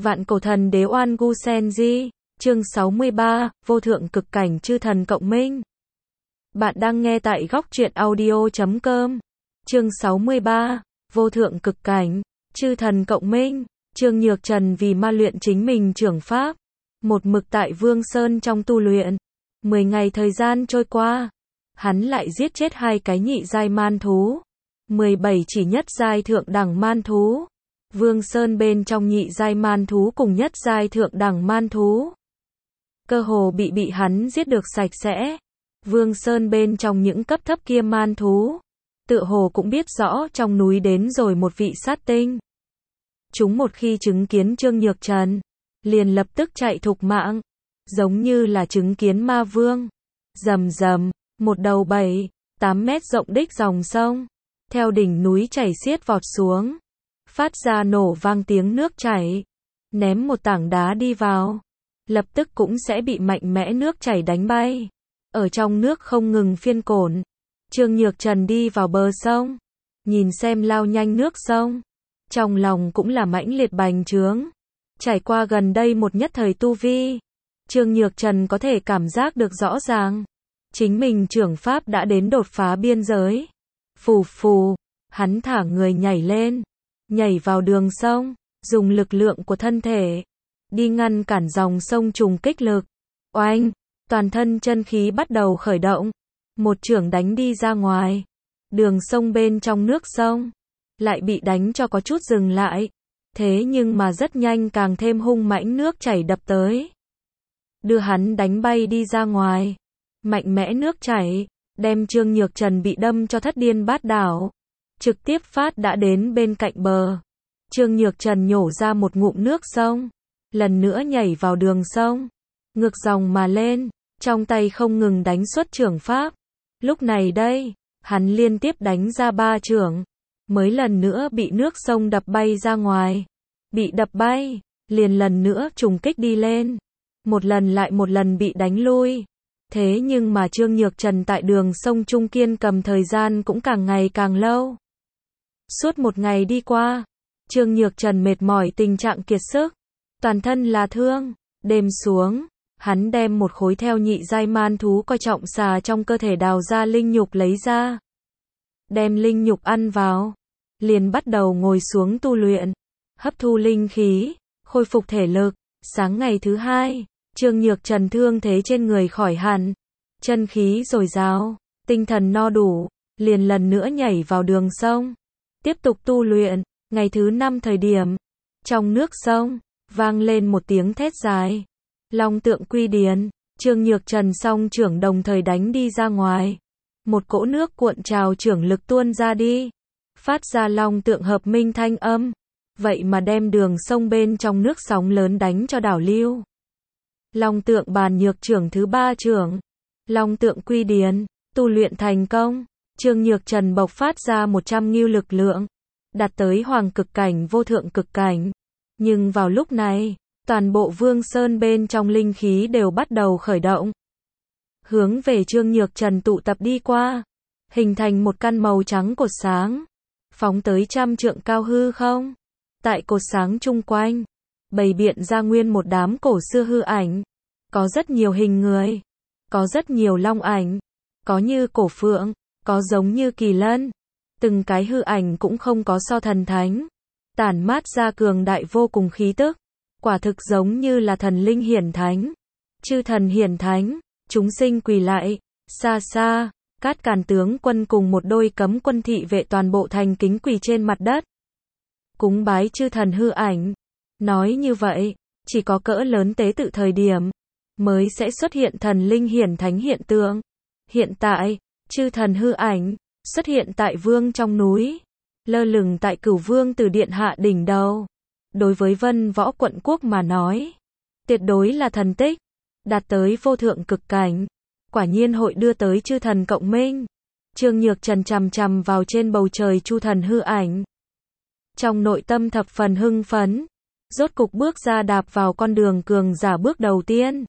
Vạn cổ thần đế oan gu senji, chương 63, vô thượng cực cảnh chư thần cộng minh. Bạn đang nghe tại góc truyện audio.com. Chương 63, vô thượng cực cảnh, chư thần cộng minh. Trương Nhược Trần vì ma luyện chính mình trưởng pháp, một mực tại Vương Sơn trong tu luyện. 10 ngày thời gian trôi qua, hắn lại giết chết 2 cái nhị giai man thú, 17 chỉ nhất giai thượng đẳng man thú. Vương Sơn bên trong nhị giai man thú cùng nhất giai thượng đẳng man thú, cơ hồ bị hắn giết được sạch sẽ. Vương Sơn bên trong những cấp thấp kia man thú, tựa hồ cũng biết rõ trong núi đến rồi một vị sát tinh. Chúng một khi chứng kiến Trương Nhược Trần, liền lập tức chạy thục mạng, giống như là chứng kiến ma vương. Rầm rầm, một đầu 7-8 mét rộng đích dòng sông, theo đỉnh núi chảy xiết vọt xuống, phát ra nổ vang tiếng nước chảy. Ném một tảng đá đi vào, lập tức cũng sẽ bị mạnh mẽ nước chảy đánh bay. Ở trong nước không ngừng phiên cổn. Trương Nhược Trần đi vào bờ sông, nhìn xem lao nhanh nước sông, trong lòng cũng là mãnh liệt bành trướng. Trải qua gần đây một nhất thời tu vi, Trương Nhược Trần có thể cảm giác được rõ ràng, chính mình trưởng pháp đã đến đột phá biên giới. Phù phù, hắn thả người nhảy lên, nhảy vào đường sông, dùng lực lượng của thân thể đi ngăn cản dòng sông trùng kích lực. Oanh, toàn thân chân khí bắt đầu khởi động, một chưởng đánh đi ra ngoài. Đường sông bên trong nước sông lại bị đánh cho có chút dừng lại, thế nhưng mà rất nhanh càng thêm hung mãnh nước chảy đập tới, đưa hắn đánh bay đi ra ngoài. Mạnh mẽ nước chảy đem Trương Nhược Trần bị đâm cho thất điên bát đảo, trực tiếp phát đã đến bên cạnh bờ. Trương Nhược Trần nhổ ra một ngụm nước sông, lần nữa nhảy vào đường sông, ngược dòng mà lên, trong tay không ngừng đánh xuất chưởng pháp. Lúc này đây, hắn liên tiếp đánh ra 3 chưởng, mới lần nữa bị nước sông đập bay ra ngoài. Bị đập bay, liền lần nữa trùng kích đi lên, một lần lại một lần bị đánh lui. Thế nhưng mà Trương Nhược Trần tại đường sông trung kiên cầm thời gian cũng càng ngày càng lâu. Suốt một ngày đi qua, Trương Nhược Trần mệt mỏi tình trạng kiệt sức, toàn thân là thương. Đêm xuống, hắn đem một khối theo nhị giai man thú coi trọng xà trong cơ thể đào ra linh nhục lấy ra. Đem linh nhục ăn vào, liền bắt đầu ngồi xuống tu luyện, hấp thu linh khí, khôi phục thể lực. Sáng ngày thứ 2, Trương Nhược Trần thương thế trên người khỏi hẳn, chân khí dồi dào, tinh thần no đủ, liền lần nữa nhảy vào đường sông, tiếp tục tu luyện. Ngày thứ 5 thời điểm, trong nước sông vang lên một tiếng thét dài. Long tượng quy điền, Trương Nhược Trần song chưởng đồng thời đánh đi ra ngoài, một cỗ nước cuộn trào chưởng lực tuôn ra đi, phát ra long tượng hợp minh thanh âm, vậy mà đem đường sông bên trong nước sóng lớn đánh cho đảo lưu. Long tượng bàn nhược chưởng thứ 3 chưởng, long tượng quy điền, tu luyện thành công. Trương Nhược Trần bộc phát ra 100 ngưu lực lượng, đạt tới hoàng cực cảnh vô thượng cực cảnh. Nhưng vào lúc này, toàn bộ Vương Sơn bên trong linh khí đều bắt đầu khởi động, hướng về Trương Nhược Trần tụ tập đi qua, hình thành một căn màu trắng cột sáng, phóng tới 100 trượng cao hư không. Tại cột sáng chung quanh, bày biện ra nguyên một đám cổ xưa hư ảnh, có rất nhiều hình người, có rất nhiều long ảnh, có như cổ phượng, có giống như kỳ lân. Từng cái hư ảnh cũng không có so thần thánh, tản mát ra cường đại vô cùng khí tức, quả thực giống như là thần linh hiển thánh, chư thần hiển thánh. Chúng sinh quỳ lại, xa xa, Cát Càn tướng quân cùng một đôi cấm quân thị vệ toàn bộ thành kính quỳ trên mặt đất, cúng bái chư thần hư ảnh. Nói như vậy, chỉ có cỡ lớn tế tự thời điểm mới sẽ xuất hiện thần linh hiển thánh hiện tượng. Hiện tại, chư thần hư ảnh xuất hiện tại vương trong núi, lơ lửng tại Cửu Vương Tử Điện hạ đỉnh đầu. Đối với Vân Võ quận quốc mà nói, tuyệt đối là thần tích, đạt tới vô thượng cực cảnh, quả nhiên hội đưa tới chư thần cộng minh. Trương Nhược Trần chằm chằm vào trên bầu trời chu thần hư ảnh, trong nội tâm thập phần hưng phấn, rốt cục bước ra đạp vào con đường cường giả bước đầu tiên.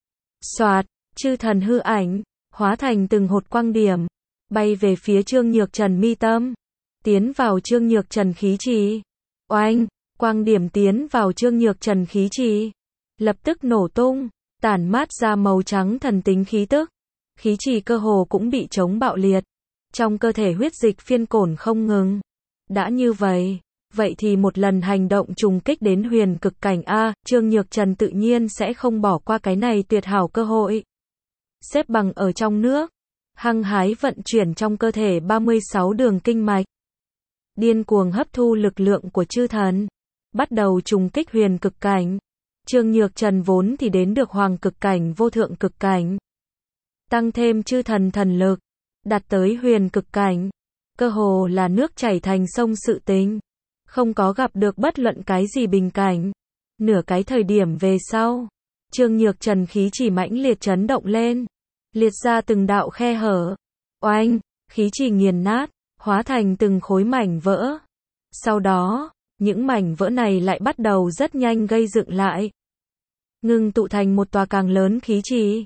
Soạt, chư thần hư ảnh hóa thành từng hột quang điểm, bay về phía Trương Nhược Trần mi tâm, tiến vào Trương Nhược Trần khí trì. Oanh, Quang điểm tiến vào Trương Nhược Trần khí trì, lập tức nổ tung, tản mát ra màu trắng thần tính khí tức. Khí trì cơ hồ cũng bị chống bạo liệt. Trong cơ thể huyết dịch phiên cổn không ngừng. Đã như vậy, vậy thì một lần hành động trùng kích đến huyền cực cảnh A, Trương Nhược Trần tự nhiên sẽ không bỏ qua cái này tuyệt hảo cơ hội. Xếp bằng ở trong nước, hăng hái vận chuyển trong cơ thể 36 đường kinh mạch. Điên cuồng hấp thu lực lượng của chư thần, bắt đầu trùng kích huyền cực cảnh. Trương Nhược Trần vốn thì đến được hoàng cực cảnh vô thượng cực cảnh. Tăng thêm chư thần thần lực, đạt tới huyền cực cảnh. Cơ hồ là nước chảy thành sông sự tình. Không có gặp được bất luận cái gì bình cảnh. Nửa cái thời điểm về sau, Trương Nhược Trần khí chỉ mãnh liệt chấn động lên. Liệt ra từng đạo khe hở. Oanh, khí chỉ nghiền nát, hóa thành từng khối mảnh vỡ. Sau đó, những mảnh vỡ này lại bắt đầu rất nhanh gây dựng lại. Ngưng tụ thành một tòa càng lớn khí trì.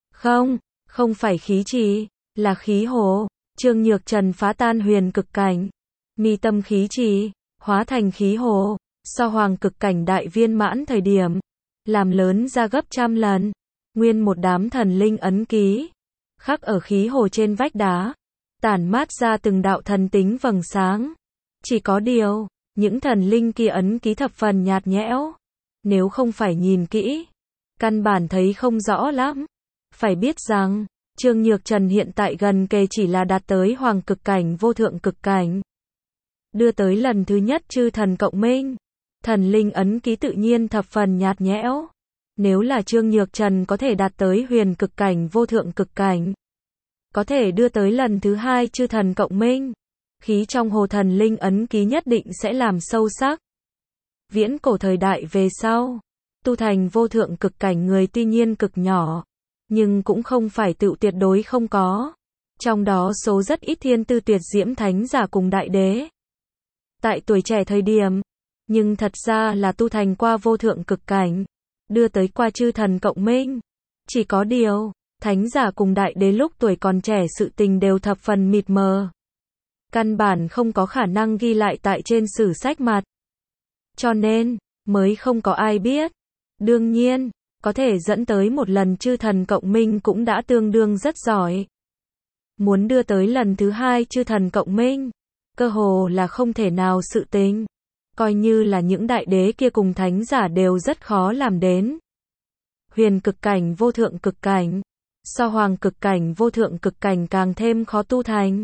Không phải khí trì, là khí hồ. Trương Nhược Trần phá tan huyền cực cảnh. Mi tâm khí trì, hóa thành khí hồ. So hoàng cực cảnh đại viên mãn thời điểm, làm lớn ra gấp trăm lần. Nguyên một đám thần linh ấn ký, khắc ở khí hồ trên vách đá, tản mát ra từng đạo thần tính vầng sáng. Chỉ có điều, những thần linh kia ấn ký thập phần nhạt nhẽo. Nếu không phải nhìn kỹ, căn bản thấy không rõ lắm. Phải biết rằng, Trương Nhược Trần hiện tại gần kề chỉ là đạt tới hoàng cực cảnh vô thượng cực cảnh. Đưa tới lần thứ nhất chư thần cộng minh. Thần linh ấn ký tự nhiên thập phần nhạt nhẽo. Nếu là Trương Nhược Trần có thể đạt tới huyền cực cảnh vô thượng cực cảnh, có thể đưa tới lần thứ hai chư thần cộng minh, khí trong hồ thần linh ấn ký nhất định sẽ làm sâu sắc. Viễn cổ thời đại về sau, tu thành vô thượng cực cảnh người tuy nhiên cực nhỏ, nhưng cũng không phải tựu tuyệt đối không có. Trong đó số rất ít thiên tư tuyệt diễm thánh giả cùng đại đế. Tại tuổi trẻ thời điểm, nhưng thật ra là tu thành qua vô thượng cực cảnh, đưa tới qua chư thần cộng minh. Chỉ có điều, thánh giả cùng đại đế lúc tuổi còn trẻ sự tình đều thập phần mịt mờ. Căn bản không có khả năng ghi lại tại trên sử sách mặt. Cho nên, mới không có ai biết. Đương nhiên, có thể dẫn tới một lần chư thần cộng minh cũng đã tương đương rất giỏi. Muốn đưa tới lần thứ hai chư thần cộng minh, cơ hồ là không thể nào sự tình. Coi như là những đại đế kia cùng thánh giả đều rất khó làm đến. Huyền cực cảnh vô thượng cực cảnh, so hoàng cực cảnh vô thượng cực cảnh càng thêm khó tu thành.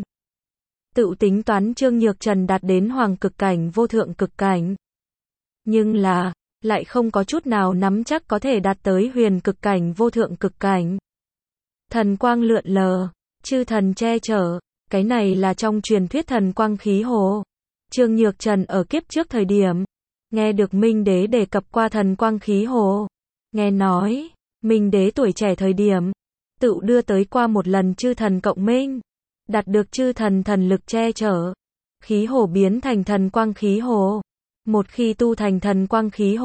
Tự tính toán Trương Nhược Trần đạt đến hoàng cực cảnh vô thượng cực cảnh. Nhưng là, lại không có chút nào nắm chắc có thể đạt tới huyền cực cảnh vô thượng cực cảnh. Thần quang lượn lờ, chư thần che chở, cái này là trong truyền thuyết thần quang khí hồ. Trương Nhược Trần ở kiếp trước thời điểm, nghe được Minh Đế đề cập qua thần quang khí hồ. Nghe nói, Minh Đế tuổi trẻ thời điểm, tự đưa tới qua một lần chư thần cộng minh, đạt được chư thần thần lực che chở. Khí hồ biến thành thần quang khí hồ. Một khi tu thành thần quang khí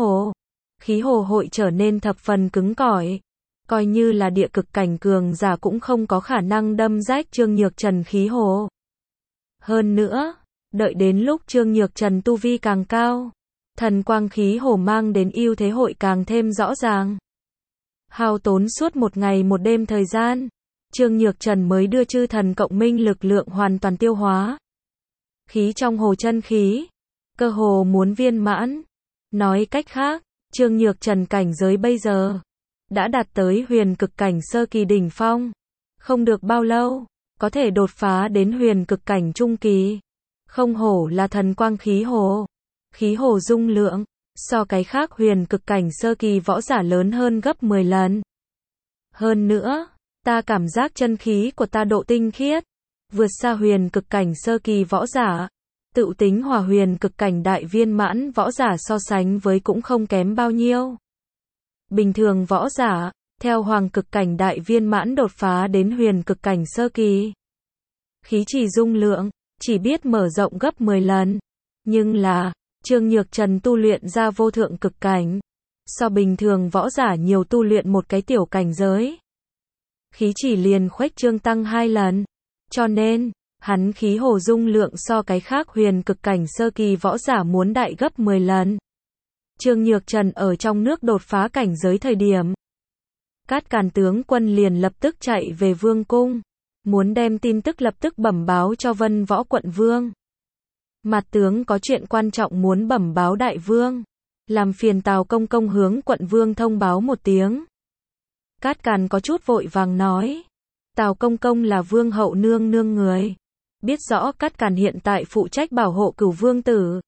hồ hội trở nên thập phần cứng cỏi. Coi như là địa cực cảnh cường giả cũng không có khả năng đâm rách Trương Nhược Trần khí hồ. Hơn nữa, đợi đến lúc Trương Nhược Trần tu vi càng cao, thần quang khí hồ mang đến ưu thế hội càng thêm rõ ràng. Hao tốn suốt một ngày một đêm thời gian, Trương Nhược Trần mới đưa chư thần cộng minh lực lượng hoàn toàn tiêu hóa. Khí trong hồ chân khí, cơ hồ muốn viên mãn. Nói cách khác, Trương Nhược Trần cảnh giới bây giờ đã đạt tới huyền cực cảnh sơ kỳ đỉnh phong. Không được bao lâu, có thể đột phá đến huyền cực cảnh trung kỳ. Không hổ là thần quang khí hồ. Khí hồ dung lượng, so cái khác huyền cực cảnh sơ kỳ võ giả lớn hơn gấp 10 lần. Hơn nữa, ta cảm giác chân khí của ta độ tinh khiết, vượt xa huyền cực cảnh sơ kỳ võ giả. Tự tính hòa huyền cực cảnh đại viên mãn võ giả so sánh với cũng không kém bao nhiêu. Bình thường võ giả, theo hoàng cực cảnh đại viên mãn đột phá đến huyền cực cảnh sơ kỳ. Khí trì dung lượng, chỉ biết mở rộng gấp 10 lần. Nhưng là, Trương Nhược Trần tu luyện ra vô thượng cực cảnh. So bình thường võ giả nhiều tu luyện một cái tiểu cảnh giới. Khí trì liền khuếch trương tăng 2 lần. Cho nên, hắn khí hồ dung lượng so cái khác huyền cực cảnh sơ kỳ võ giả muốn đại gấp 10 lần. Trương Nhược Trần ở trong nước đột phá cảnh giới thời điểm. Cát Càn tướng quân liền lập tức chạy về vương cung, muốn đem tin tức lập tức bẩm báo cho Vân Võ quận vương. Mặt tướng có chuyện quan trọng muốn bẩm báo đại vương, làm phiền Tào công công hướng quận vương thông báo một tiếng. Cát Càn có chút vội vàng nói, Tào công công là vương hậu nương nương người, biết rõ Cát Càn hiện tại phụ trách bảo hộ Cửu vương tử.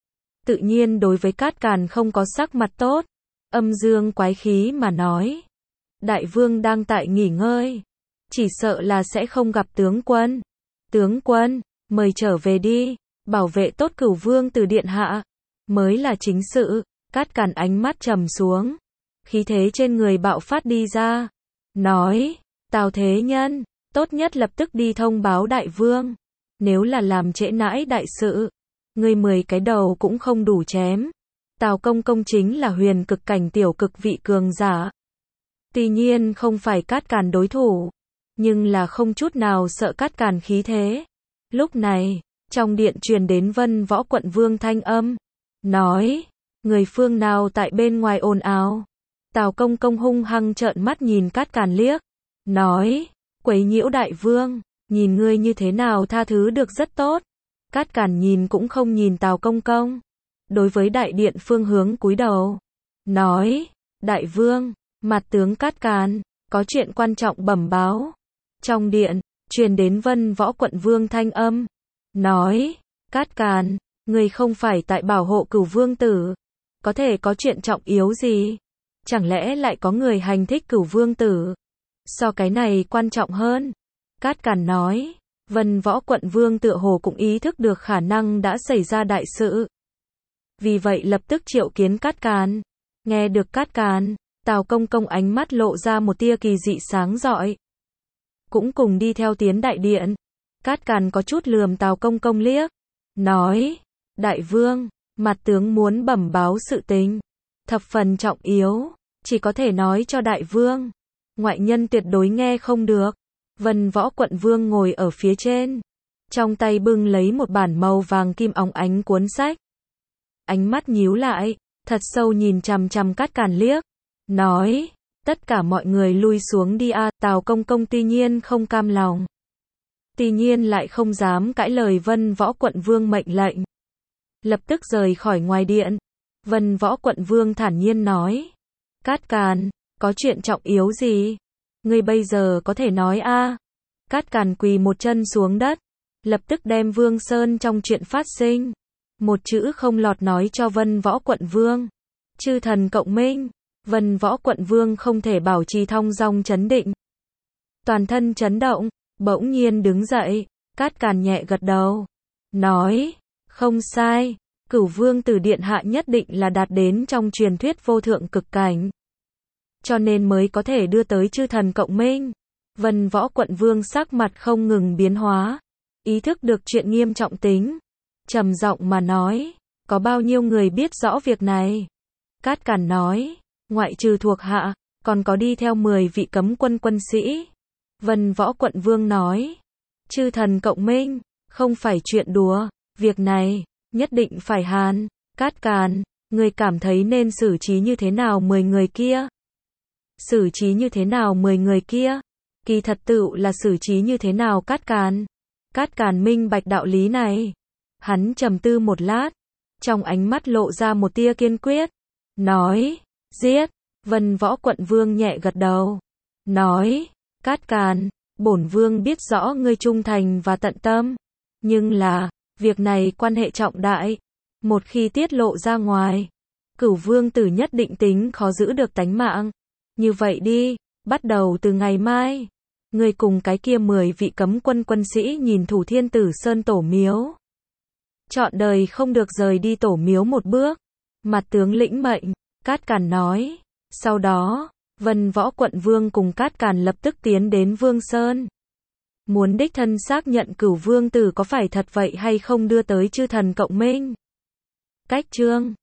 Tự nhiên đối với Cát Càn không có sắc mặt tốt, âm dương quái khí mà nói, đại vương đang tại nghỉ ngơi, chỉ sợ là sẽ không gặp tướng quân. Tướng quân, mời trở về đi, bảo vệ tốt Cửu vương tử điện hạ, mới là chính sự. Cát Càn ánh mắt trầm xuống, khí thế trên người bạo phát đi ra, nói, Tào thế nhân, tốt nhất lập tức đi thông báo đại vương, nếu là làm trễ nãi đại sự, ngươi 10 cái đầu cũng không đủ chém. Tào công công chính là huyền cực cảnh tiểu cực vị cường giả. Tuy nhiên không phải Cát Càn đối thủ, nhưng là không chút nào sợ Cát Càn khí thế. Lúc này, trong điện truyền đến Vân Võ quận vương thanh âm, nói, người phương nào tại bên ngoài ồn ào. Tào công công hung hăng trợn mắt nhìn Cát Càn liếc, nói, quấy nhiễu đại vương, nhìn ngươi như thế nào tha thứ được rất tốt. Cát Càn nhìn cũng không nhìn Tào công công, đối với đại điện phương hướng cúi đầu, nói, đại vương, mặt tướng Cát Càn, có chuyện quan trọng bẩm báo. Trong điện, truyền đến Vân Võ quận vương thanh âm, nói, Cát Càn, người không phải tại bảo hộ Cửu vương tử, có thể có chuyện trọng yếu gì? Chẳng lẽ lại có người hành thích Cửu vương tử? So cái này quan trọng hơn. Cát Càn nói, Vân Võ quận vương tựa hồ cũng ý thức được khả năng đã xảy ra đại sự. Vì vậy lập tức triệu kiến Cát Càn. Nghe được Cát Càn, Tào công công ánh mắt lộ ra một tia kỳ dị sáng rọi. Cũng cùng đi theo tiến đại điện. Cát Càn có chút lườm Tào công công liếc, nói, đại vương, mặt tướng muốn bẩm báo sự tình, thập phần trọng yếu, chỉ có thể nói cho đại vương, ngoại nhân tuyệt đối nghe không được. Vân Võ quận vương ngồi ở phía trên, trong tay bưng lấy một bản màu vàng kim óng ánh cuốn sách. Ánh mắt nhíu lại, thật sâu nhìn chằm chằm Cát Càn liếc, nói, tất cả mọi người lui xuống đi a. Tào công công tuy nhiên không cam lòng, tuy nhiên lại không dám cãi lời Vân Võ quận vương mệnh lệnh, lập tức rời khỏi ngoài điện. Vân Võ quận vương thản nhiên nói, Cát Càn, có chuyện trọng yếu gì? Ngươi bây giờ có thể nói a. Cát Càn quỳ một chân xuống đất, lập tức đem Vương Sơn trong chuyện phát sinh, một chữ không lọt nói cho Vân Võ quận vương. Chư thần cộng minh, Vân Võ quận vương không thể bảo trì thong dong chấn định. Toàn thân chấn động, bỗng nhiên đứng dậy, Cát Càn nhẹ gật đầu, nói, không sai, Cửu vương tử điện hạ nhất định là đạt đến trong truyền thuyết vô thượng cực cảnh, cho nên mới có thể đưa tới chư thần cộng minh. Vân Võ quận vương sắc mặt không ngừng biến hóa, ý thức được chuyện nghiêm trọng tính, trầm giọng mà nói, có bao nhiêu người biết rõ việc này? Cát Càn nói, ngoại trừ thuộc hạ, còn có đi theo 10 vị cấm quân quân sĩ. Vân Võ quận vương nói, chư thần cộng minh, không phải chuyện đùa, việc này, nhất định phải hàn. Cát Càn, người cảm thấy nên xử trí như thế nào 10 người kia? Xử trí như thế nào 10 người kia? Kỳ thật tựu là xử trí như thế nào Cát Càn? Cát Càn minh bạch đạo lý này. Hắn trầm tư một lát, trong ánh mắt lộ ra một tia kiên quyết, nói, giết. Vân Võ quận vương nhẹ gật đầu, nói, Cát Càn, bổn vương biết rõ ngươi trung thành và tận tâm, nhưng là, việc này quan hệ trọng đại, một khi tiết lộ ra ngoài, Cửu vương tử nhất định tính khó giữ được tánh mạng. Như vậy đi, bắt đầu từ ngày mai, ngươi cùng cái kia 10 vị cấm quân quân sĩ nhìn thủ Thiên Tử Sơn tổ miếu, trọn đời không được rời đi tổ miếu một bước. Mặt tướng lĩnh mệnh. Cát Càn nói. Sau đó, Vân Võ quận vương cùng Cát Càn lập tức tiến đến Vương Sơn, muốn đích thân xác nhận Cửu vương tử có phải thật vậy hay không đưa tới chư thần cộng minh. Cách chương